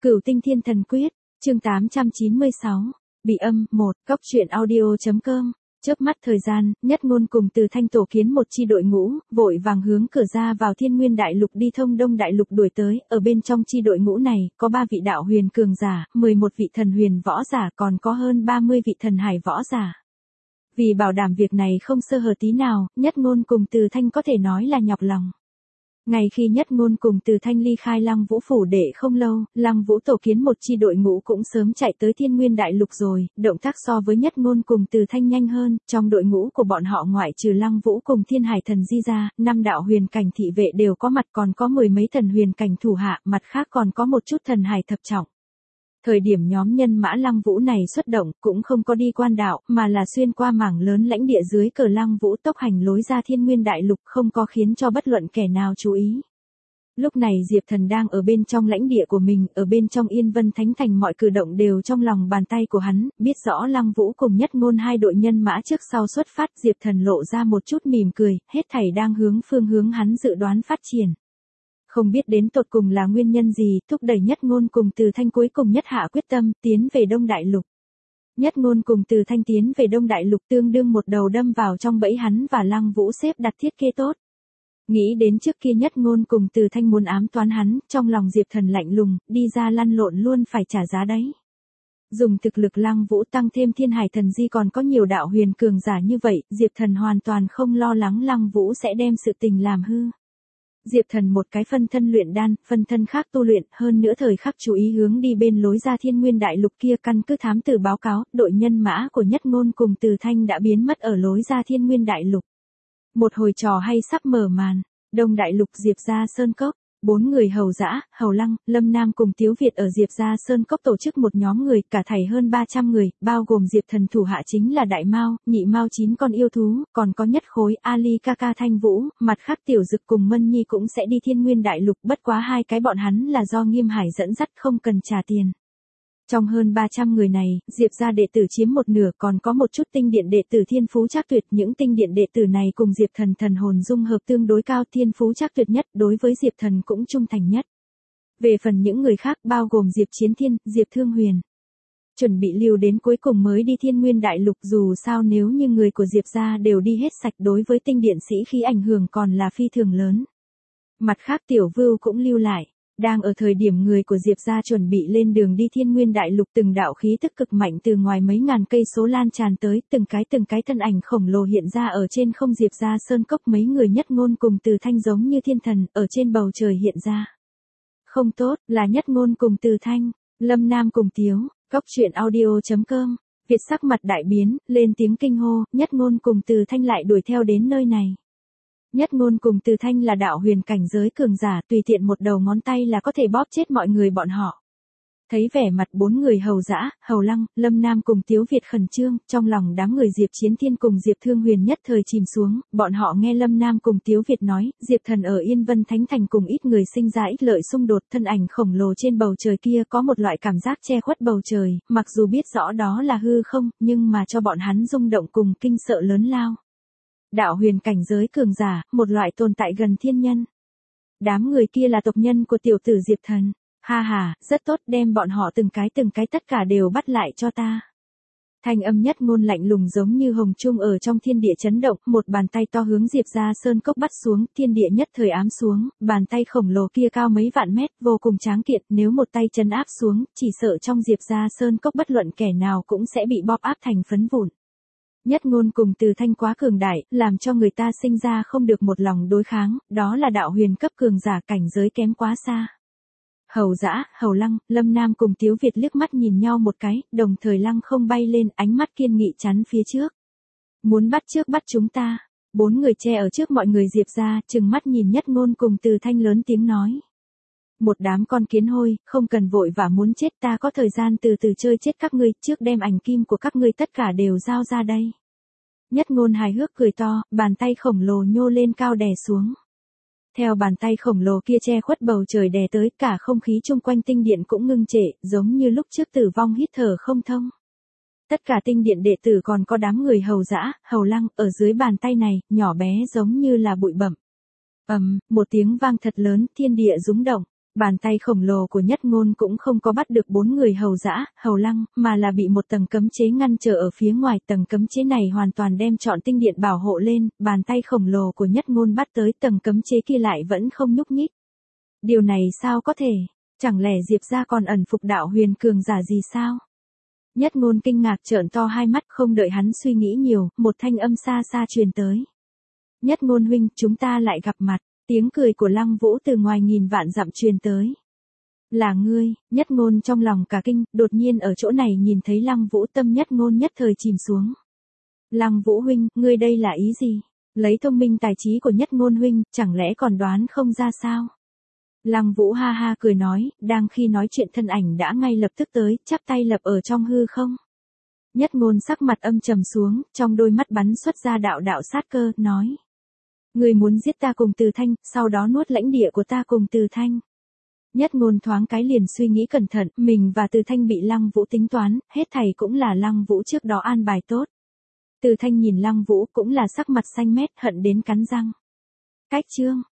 Cửu Tinh Thiên Thần Quyết, chương 896, Bị âm, 1, Cóc truyện audio.com. Chớp mắt thời gian, Nhất Ngôn cùng Từ Thanh tổ kiến một chi đội ngũ, vội vàng hướng cửa ra vào Thiên Nguyên Đại Lục đi thông Đông Đại Lục đuổi tới, ở bên trong chi đội ngũ này, có 3 vị đạo huyền cường giả, 11 vị thần huyền võ giả, còn có hơn 30 vị thần hải võ giả. Vì bảo đảm việc này không sơ hở tí nào, Nhất Ngôn cùng Từ Thanh có thể nói là nhọc lòng. Ngay khi Nhất Ngôn cùng Từ Thanh ly khai Lăng Vũ phủ để không lâu, Lăng Vũ tổ kiến một chi đội ngũ cũng sớm chạy tới Thiên Nguyên Đại Lục rồi, động tác so với Nhất Ngôn cùng Từ Thanh nhanh hơn, trong đội ngũ của bọn họ ngoại trừ Lăng Vũ cùng Thiên Hải Thần Di ra, 5 đạo huyền cảnh thị vệ đều có mặt, còn có 10 mấy thần huyền cảnh thủ hạ, mặt khác còn có một chút thần hải thập trọng. Thời điểm nhóm nhân mã Lăng Vũ này xuất động, cũng không có đi quan đạo, mà là xuyên qua mảng lớn lãnh địa dưới cờ Lăng Vũ tốc hành lối ra Thiên Nguyên Đại Lục, không có khiến cho bất luận kẻ nào chú ý. Lúc này Diệp Thần đang ở bên trong lãnh địa của mình, ở bên trong Yên Vân Thánh Thành, mọi cử động đều trong lòng bàn tay của hắn, biết rõ Lăng Vũ cùng Nhất Ngôn hai đội nhân mã trước sau xuất phát, Diệp Thần lộ ra một chút mỉm cười, hết thảy đang hướng phương hướng hắn dự đoán phát triển. Không biết đến tột cùng là nguyên nhân gì, thúc đẩy Nhất Ngôn cùng Từ Thanh cuối cùng nhất hạ quyết tâm, tiến về Đông Đại Lục. Nhất Ngôn cùng Từ Thanh tiến về Đông Đại Lục tương đương một đầu đâm vào trong bẫy hắn và Lăng Vũ xếp đặt thiết kế tốt. Nghĩ đến trước kia Nhất Ngôn cùng Từ Thanh muốn ám toán hắn, trong lòng Diệp Thần lạnh lùng, đi ra lăn lộn luôn phải trả giá đấy. Dùng thực lực Lăng Vũ tăng thêm Thiên Hải Thần Di còn có nhiều đạo huyền cường giả như vậy, Diệp Thần hoàn toàn không lo lắng Lăng Vũ sẽ đem sự tình làm hư. Diệp Thần một cái phân thân luyện đan, phân thân khác tu luyện, hơn nữa thời khắc chú ý hướng đi bên lối ra Thiên Nguyên Đại Lục kia, căn cứ thám tử báo cáo, đội nhân mã của Nhất Ngôn cùng Từ Thanh đã biến mất ở lối ra Thiên Nguyên Đại Lục. Một hồi trò hay sắp mở màn. Đông Đại Lục Diệp Gia Sơn Cốc, 4 người Hầu Dã, Hầu Lăng, Lâm Nam cùng Tiếu Việt ở Diệp Gia Sơn Cốc tổ chức một nhóm người, cả thảy hơn 300 người, bao gồm Diệp Thần thủ hạ chính là Đại Mao, Nhị Mao 9 con yêu thú, còn có Nhất Khối, Ali Kaka Thanh Vũ, mặt khác Tiểu Dực cùng Mân Nhi cũng sẽ đi Thiên Nguyên Đại Lục, bất quá hai cái bọn hắn là do Nghiêm Hải dẫn dắt, không cần trả tiền. Trong hơn 300 người này, Diệp gia đệ tử chiếm một nửa, còn có một chút tinh điện đệ tử thiên phú trác tuyệt, những tinh điện đệ tử này cùng Diệp Thần thần hồn dung hợp tương đối cao, thiên phú trác tuyệt nhất, đối với Diệp Thần cũng trung thành nhất. Về phần những người khác bao gồm Diệp Chiến Thiên, Diệp Thương Huyền, chuẩn bị lưu đến cuối cùng mới đi Thiên Nguyên Đại Lục, dù sao nếu như người của Diệp gia đều đi hết sạch đối với tinh điện sĩ khí ảnh hưởng còn là phi thường lớn. Mặt khác Tiểu Vưu cũng lưu lại. Đang ở thời điểm người của Diệp gia chuẩn bị lên đường đi Thiên Nguyên Đại Lục, từng đạo khí tức cực mạnh từ ngoài mấy ngàn cây số lan tràn tới, từng cái thân ảnh khổng lồ hiện ra ở trên không. Diệp gia Sơn Cốc mấy người Nhất Ngôn cùng Từ Thanh giống như thiên thần, ở trên bầu trời hiện ra. Không tốt, là Nhất Ngôn cùng Từ Thanh, Lâm Nam cùng Tiếu, Cóc truyện audio.com. Việt sắc mặt đại biến, lên tiếng kinh hô, Nhất Ngôn cùng Từ Thanh lại đuổi theo đến nơi này. Nhất Ngôn cùng Từ Thanh là đạo huyền cảnh giới cường giả, tùy tiện một đầu ngón tay là có thể bóp chết mọi người bọn họ. Thấy vẻ mặt 4 người Hầu Dã, Hầu Lăng, Lâm Nam cùng Tiếu Việt khẩn trương, trong lòng đám người Diệp Chiến Thiên cùng Diệp Thương Huyền nhất thời chìm xuống, bọn họ nghe Lâm Nam cùng Tiếu Việt nói, Diệp Thần ở Yên Vân Thánh Thành cùng ít người sinh ra ích lợi xung đột, thân ảnh khổng lồ trên bầu trời kia có một loại cảm giác che khuất bầu trời, mặc dù biết rõ đó là hư không, nhưng mà cho bọn hắn rung động cùng kinh sợ lớn lao. Đạo huyền cảnh giới cường giả, một loại tồn tại gần thiên nhân. Đám người kia là tộc nhân của tiểu tử Diệp Thần. Ha ha, rất tốt, đem bọn họ từng cái tất cả đều bắt lại cho ta. Thanh âm Nhất Ngôn lạnh lùng giống như hồng trung ở trong thiên địa chấn động, một bàn tay to hướng Diệp gia Sơn Cốc bắt xuống, thiên địa nhất thời ám xuống, bàn tay khổng lồ kia cao mấy vạn mét, vô cùng tráng kiện, nếu một tay trấn áp xuống, chỉ sợ trong Diệp gia Sơn Cốc bất luận kẻ nào cũng sẽ bị bóp áp thành phấn vụn. Nhất Ngôn cùng Từ Thanh quá cường đại, làm cho người ta sinh ra không được một lòng đối kháng, đó là đạo huyền cấp cường giả, cảnh giới kém quá xa. Hầu Dã, Hầu Lăng, Lâm Nam cùng Tiếu Việt liếc mắt nhìn nhau một cái, đồng thời lăng không bay lên, ánh mắt kiên nghị chắn phía trước. Muốn bắt trước bắt chúng ta. 4 người che ở trước mọi người Diệp gia, trừng mắt nhìn Nhất Ngôn cùng Từ Thanh lớn tiếng nói. Một đám con kiến hôi, không cần vội và muốn chết, ta có thời gian từ từ chơi chết các ngươi, trước đem ảnh kim của các ngươi tất cả đều giao ra đây. Nhất Ngôn hài hước cười to, bàn tay khổng lồ nhô lên cao đè xuống. Theo bàn tay khổng lồ kia che khuất bầu trời đè tới, cả không khí chung quanh tinh điện cũng ngưng trệ, giống như lúc trước tử vong hít thở không thông. Tất cả tinh điện đệ tử còn có đám người Hầu Dã, Hầu Lăng, ở dưới bàn tay này, nhỏ bé giống như là bụi bặm. Một tiếng vang thật lớn, thiên địa rúng động. Bàn tay khổng lồ của Nhất Ngôn cũng không có bắt được 4 người hầu dã, hầu lăng, mà là bị một tầng cấm chế ngăn trở ở phía ngoài. Tầng cấm chế này hoàn toàn đem trọn tinh điện bảo hộ lên, bàn tay khổng lồ của Nhất Ngôn bắt tới tầng cấm chế kia lại vẫn không nhúc nhích. Điều này sao có thể? Chẳng lẽ Diệp gia còn ẩn phục đạo huyền cường giả gì sao? Nhất Ngôn kinh ngạc trợn to hai mắt, không đợi hắn suy nghĩ nhiều, một thanh âm xa xa truyền tới. Nhất Ngôn huynh, chúng ta lại gặp mặt. Tiếng cười của Lăng Vũ từ ngoài nghìn vạn dặm truyền tới. Là ngươi. Nhất Ngôn trong lòng cả kinh, đột nhiên ở chỗ này nhìn thấy Lăng Vũ, tâm Nhất Ngôn nhất thời chìm xuống. Lăng Vũ huynh, ngươi đây là ý gì? Lấy thông minh tài trí của Nhất Ngôn huynh, chẳng lẽ còn đoán không ra sao? Lăng Vũ ha ha cười nói, đang khi nói chuyện thân ảnh đã ngay lập tức tới, chắp tay lập ở trong hư không. Nhất Ngôn sắc mặt âm trầm xuống, trong đôi mắt bắn xuất ra đạo đạo sát cơ, nói. Ngươi muốn giết ta cùng Từ Thanh, sau đó nuốt lãnh địa của ta cùng Từ Thanh. Nhất Ngôn thoáng cái liền suy nghĩ cẩn thận, mình và Từ Thanh bị Lăng Vũ tính toán, hết thảy cũng là Lăng Vũ trước đó an bài tốt. Từ Thanh nhìn Lăng Vũ cũng là sắc mặt xanh mét, hận đến cắn răng. Cách chương.